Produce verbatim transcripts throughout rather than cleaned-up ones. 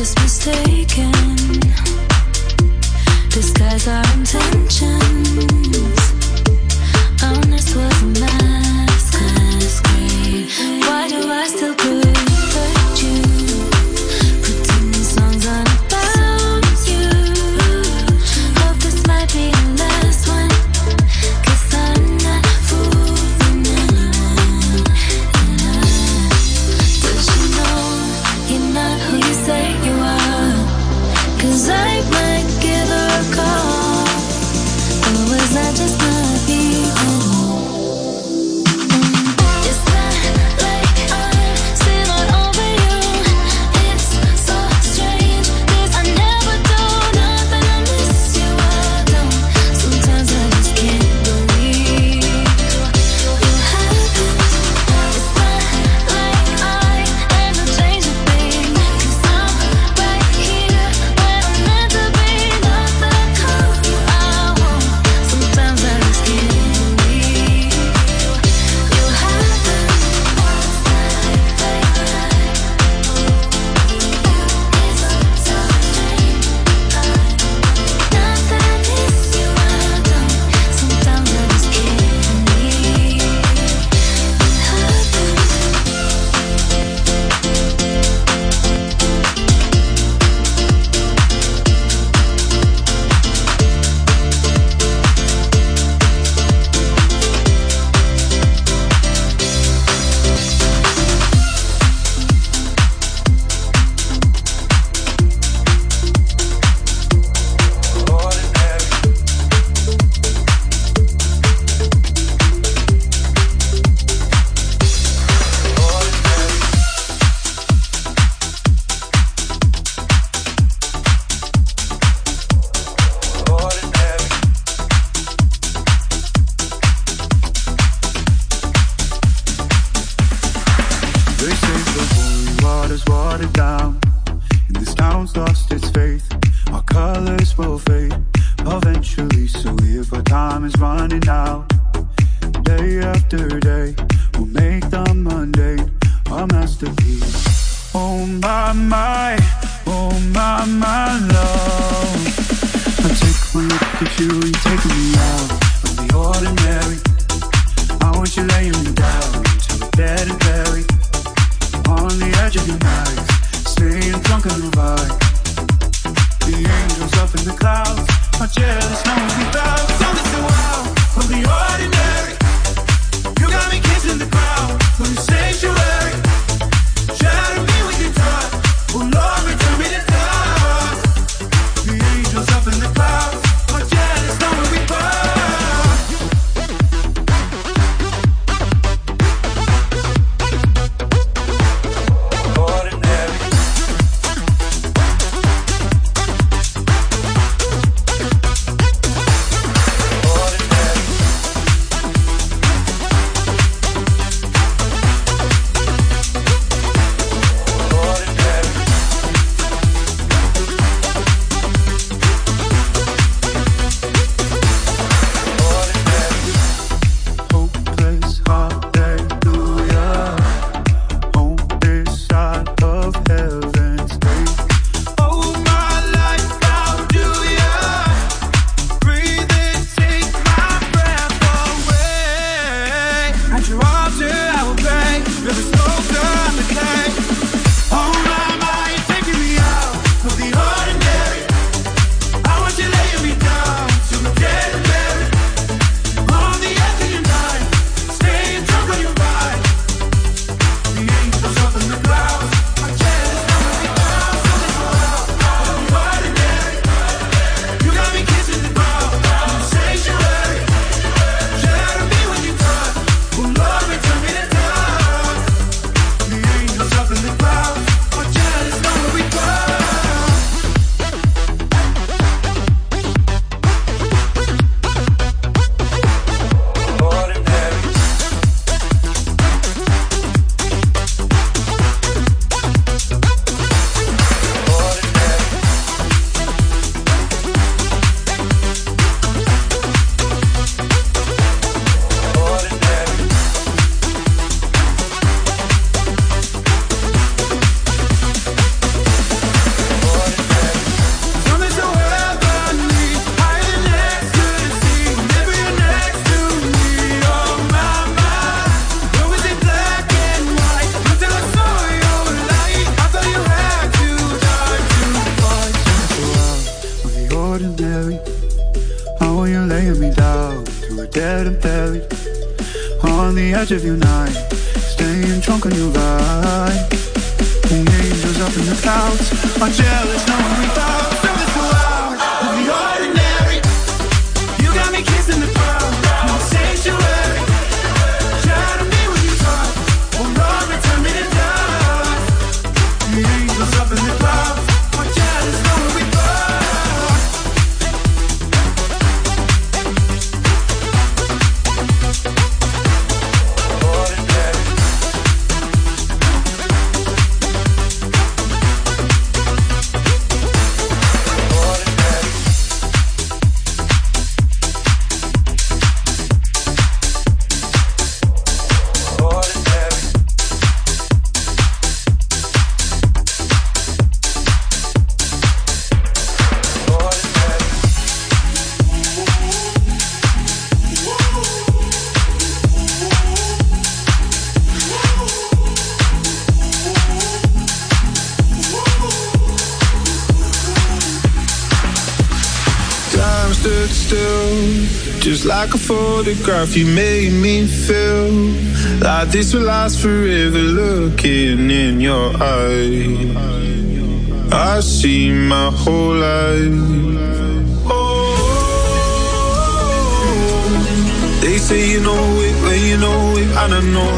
just mistaken. Disguise our intentions. Honest was a masquerade. Why do I still protect you? Pretending songs are about you. Hope this might be the last one, 'cause I'm not fooling anyone. Does she know you're not who you say you are? 'Cause I might give her a call. Or was that just my feeling? It's not like I'm still not over you. It's so strange, 'cause I never do nothing. I miss you, I don't. Sometimes I just can't believe you happen. It's not like I had to change a thing, 'cause I'm right here when I'm meant to be. Not that I call you out. Sometimes I just can't believe you happen. It's so strange. Not that I miss you, I don't. Sometimes I just can't believe you happen. They say the holy water's watered down, and this town's lost its faith. Our colors will fade eventually, so if our time is running out, day after day, we'll make the mundane our masterpiece. Oh my, my, oh my, my love. I take one look at you, you're taking me out of the ordinary. I want you laying me down to a bed and bury on the edge of your night, staying drunk on the vibe. The angels up in the clouds are jealous, knowing we bow. Something so wild from the ordinary. You got me kissing the ground from the sanctuary. Shatter me with your touch, oh Lord, return me to dust. The angels up in the clouds are jealous, knowing we bow. the edge of your night, staying drunk on your ride. The angels up in the clouds are jealous, knowing we thought something so loud. Of the ordinary, you got me kissing the crowd. No sanctuary, try to be what you thought. Oh Lord, return me to dust. The angels up in the clouds are jealous, knowing we thought. Just like a photograph, you made me feel like this will last forever. Looking in your eyes, I see my whole life. Oh, they say you know it when you know it, and I know.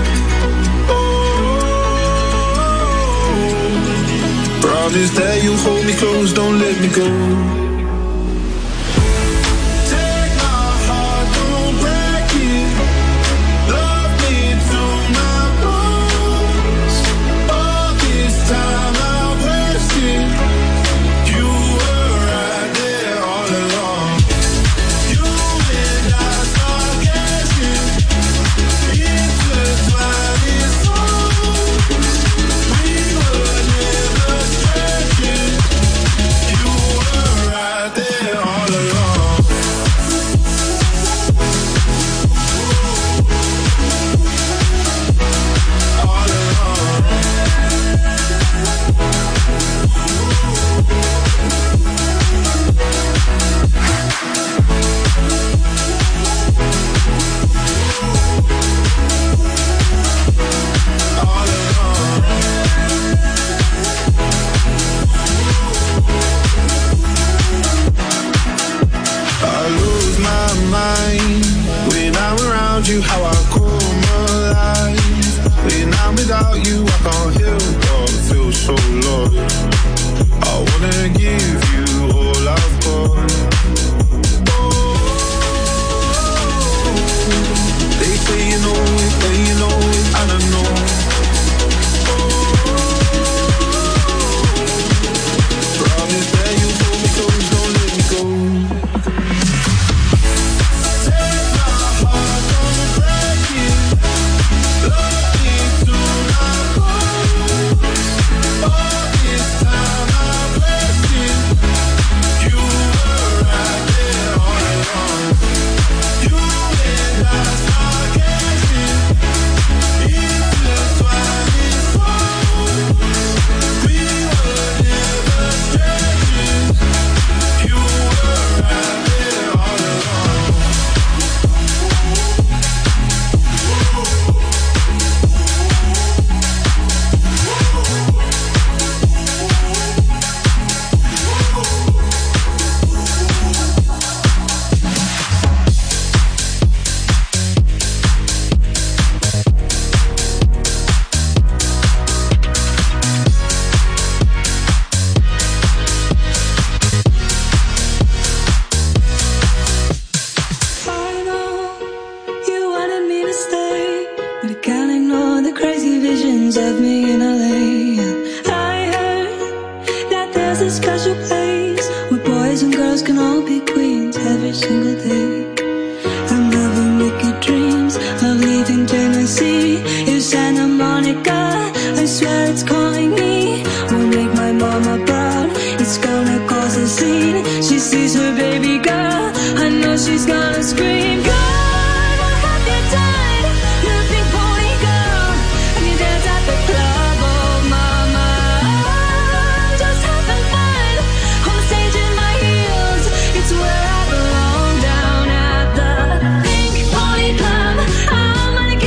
Oh, promise that you hold me close, don't let me go. You how I come alive. When I'm without you, I can't help but feel so lost. I wanna give you all I've got. Oh, they say you know it, they you know it, and I know. Oh, promise that you hold me close, don't let me go. She's gonna scream, God, what have you done? Nothing pony girl, and you dance at the club, oh mama. I'm just having fun, on the stage in my heels. It's where I belong, down at the Pink Pony Club. I'm gonna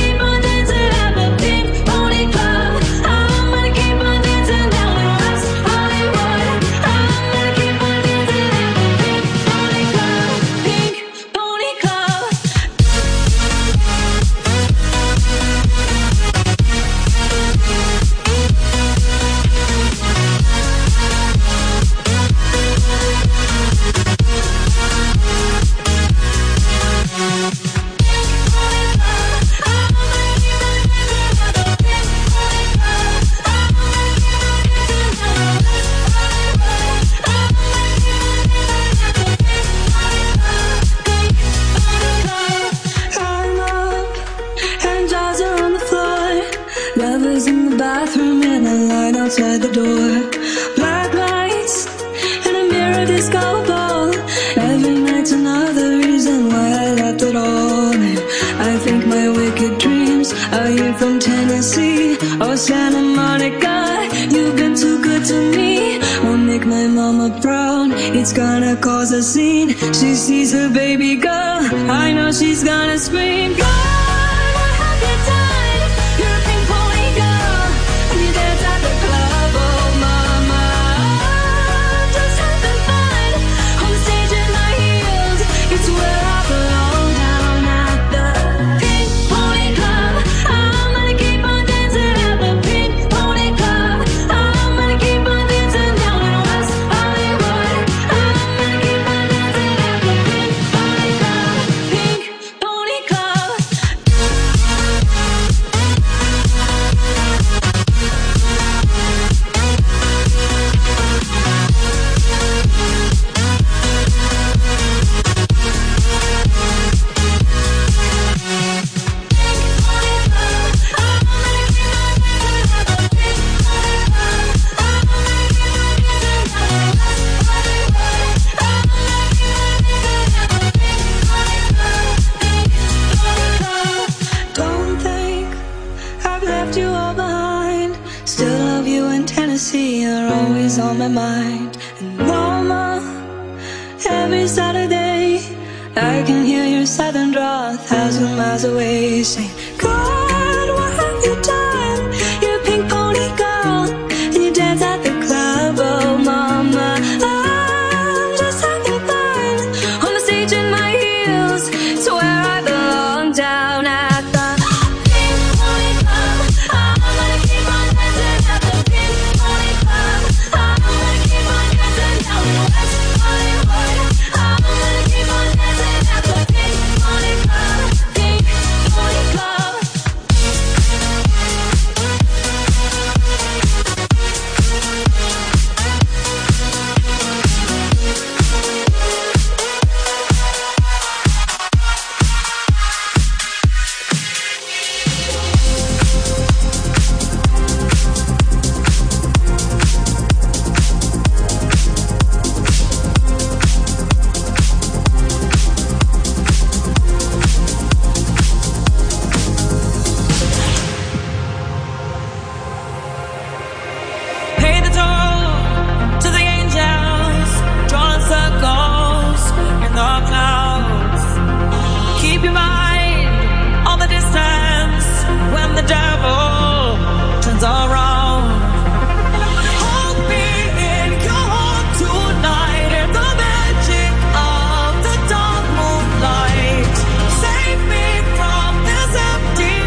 Black lights and a mirror disco ball. Every night's another reason why I left it all. And I think my wicked dreams are you from Tennessee or Santa Monica. You've been too good to me. Won't make my mama proud. It's gonna cause a scene. She sees her baby girl. I know she's gonna scream. God, what have you done? You're a pink pony girl, and you dance at the club. Oh, mama, I'm just having fun on the stage in my heels. It's where I belong, down at the Pink Pony Club. I'm gonna keep on dancing at the Pink Pony Club. I'm gonna keep on dancing down in West Hollywood. I'm gonna keep on dancing at the Pink Pony Club. Pink Pony Club. Don't think I've left you all behind. Still love you in Tennessee, you're always on my mind. And mama, every Saturday I can hear your southern draw a thousand miles away, saying, God, what have you done? You're a pink pony girl, and you dance at the club. Oh, mama, I'm just having fun on the stage in my heels. It's where I belong, down at the Pink Pony Club. I'm gonna keep on dancing at the Pink Pony Club. I'm gonna keep on dancing down in West Hollywood. I'm gonna keep on dancing at the Pink Pony Club. Pink Pony Club. Pay the toll to the angels, drawing circles in the clouds. Keep your mind on the distance when the devil turns around. Hold me in your heart tonight in the magic of the dark moonlight. Save me from this empty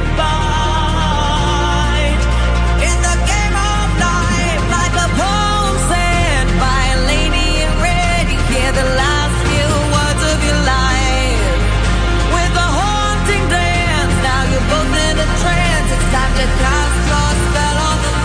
fight. In the game of life, like a poem said by a lady in red, you hear the last few words of your life. With a haunting dance, now you're both in a trance. It's time to cast your spell on the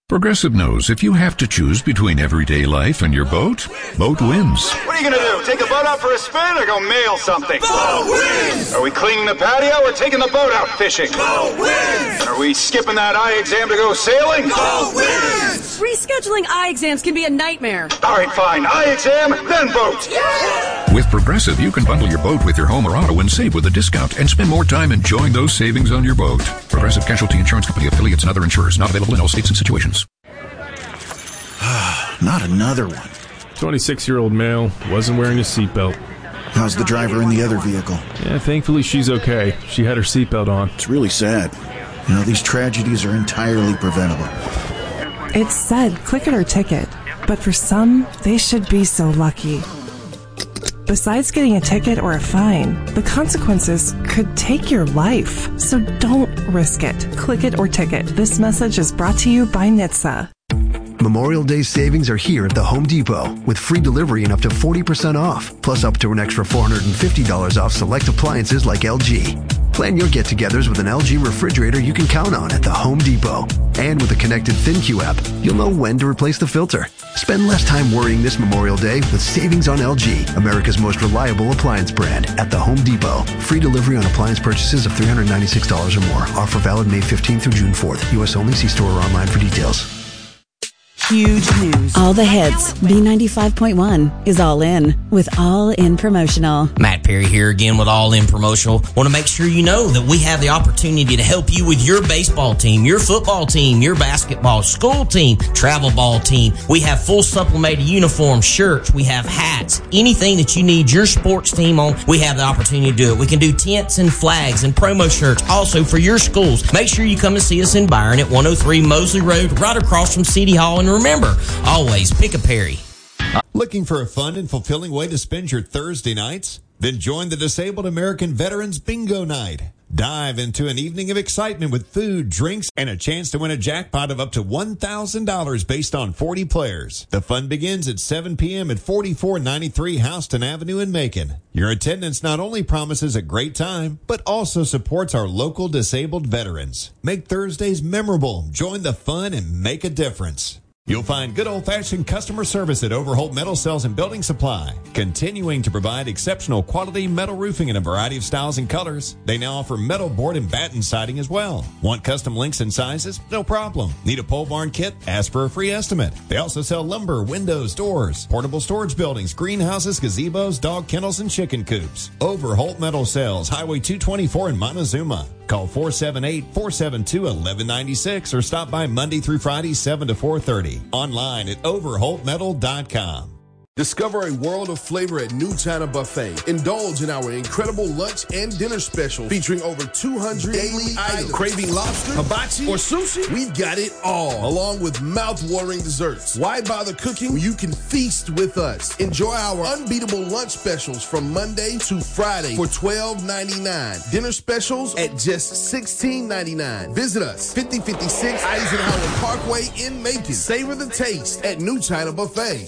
Progressive knows if you have to choose between everyday life and your boat, boat wins. What are you going to do? Take the boat out for a spin or go mail something? Boat wins! Are we cleaning the patio or taking the boat out fishing? Boat wins! Are we skipping that eye exam to go sailing? Boat wins! Rescheduling eye exams can be a nightmare. All right, fine. Eye exam, then boat. Yeah! With Progressive, you can bundle your boat with your home or auto and save with a discount and spend more time enjoying those savings on your boat. Progressive Casualty Insurance Company affiliates and other insurers not available in all states and situations. Not another one. twenty-six-year-old male wasn't wearing a seatbelt. How's the driver in the other vehicle? Yeah, thankfully she's okay. She had her seatbelt on. It's really sad. You know, these tragedies are entirely preventable. It said click it or ticket, but for some, they should be so lucky. Besides getting a ticket or a fine, the consequences could take your life. So don't risk it. Click it or ticket. This message is brought to you by N H T S A. Memorial Day savings are here at the Home Depot with free delivery and up to forty percent off, plus up to an extra four hundred fifty dollars off select appliances like L G. Plan your get-togethers with an L G refrigerator you can count on at the Home Depot. And with a connected ThinQ app, you'll know when to replace the filter. Spend less time worrying this Memorial Day with savings on L G, America's most reliable appliance brand, at the Home Depot. Free delivery on appliance purchases of three hundred ninety-six dollars or more. Offer valid May fifteenth through June fourth. U S only. See store or online for details. Huge news. All the hits. B ninety-five point one is All In with All In Promotional. Matt Perry here again with All In Promotional. Want to make sure you know that we have the opportunity to help you with your baseball team, your football team, your basketball, school team, travel ball team. We have full supplemented uniforms, shirts, we have hats, anything that you need your sports team on, we have the opportunity to do it. We can do tents and flags and promo shirts also for your schools. Make sure you come and see us in Byron at one oh three Mosley Road, right across from City Hall. And remember, always pick a Perry. Looking for a fun and fulfilling way to spend your Thursday nights? Then join the Disabled American Veterans Bingo Night. Dive into an evening of excitement with food, drinks, and a chance to win a jackpot of up to one thousand dollars based on forty players. The fun begins at seven p.m. at forty-four ninety-three Houston Avenue in Macon. Your attendance not only promises a great time, but also supports our local disabled veterans. Make Thursdays memorable. Join the fun and make a difference. You'll find good old-fashioned customer service at Overholt Metal Sales and Building Supply, continuing to provide exceptional quality metal roofing in a variety of styles and colors. They now offer metal board and batten siding as well. Want custom links and sizes? No problem. Need a pole barn kit? Ask for a free estimate. They also sell lumber, windows, doors, portable storage buildings, greenhouses, gazebos, dog kennels, and chicken coops. Overholt Metal Sales, Highway two twenty-four in Montezuma. Call four seven eight, four seven two, one one nine six or stop by Monday through Friday, seven to four thirty. Online at overholt metal dot com. Discover a world of flavor at New China Buffet. Indulge in our incredible lunch and dinner special featuring over two hundred daily items. Craving lobster, hibachi, or sushi? We've got it all, along with mouth-watering desserts. Why bother cooking when you can feast with us? Enjoy our unbeatable lunch specials from Monday to Friday for twelve ninety-nine. Dinner specials at just sixteen ninety-nine. Visit us, fifty fifty-six Eisenhower Parkway in Macon. Savor the taste at New China Buffet.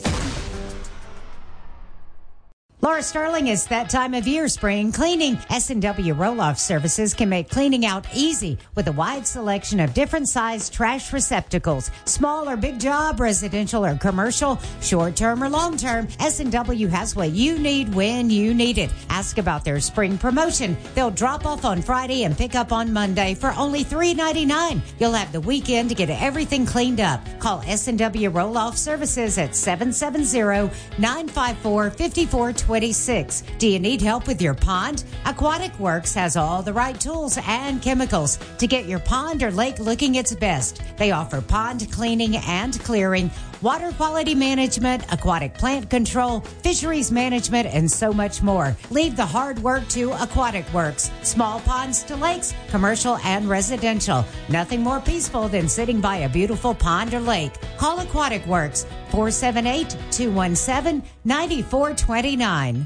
Laura Sterling, it's that time of year, spring cleaning. S and W Roll-Off Services can make cleaning out easy with a wide selection of different size trash receptacles. Small or big job, residential or commercial, short-term or long-term, S and W has what you need when you need it. Ask about their spring promotion. They'll drop off on Friday and pick up on Monday for only three ninety-nine. You'll have the weekend to get everything cleaned up. Call S and W Roll-Off Services at seven seven zero, nine five four, five four two six. Do you need help with your pond? Aquatic Works has all the right tools and chemicals to get your pond or lake looking its best. They offer pond cleaning and clearing, water quality management, aquatic plant control, fisheries management, and so much more. Leave the hard work to Aquatic Works. Small ponds to lakes, commercial and residential. Nothing more peaceful than sitting by a beautiful pond or lake. Call Aquatic Works, four seven eight, two one seven, nine four two nine.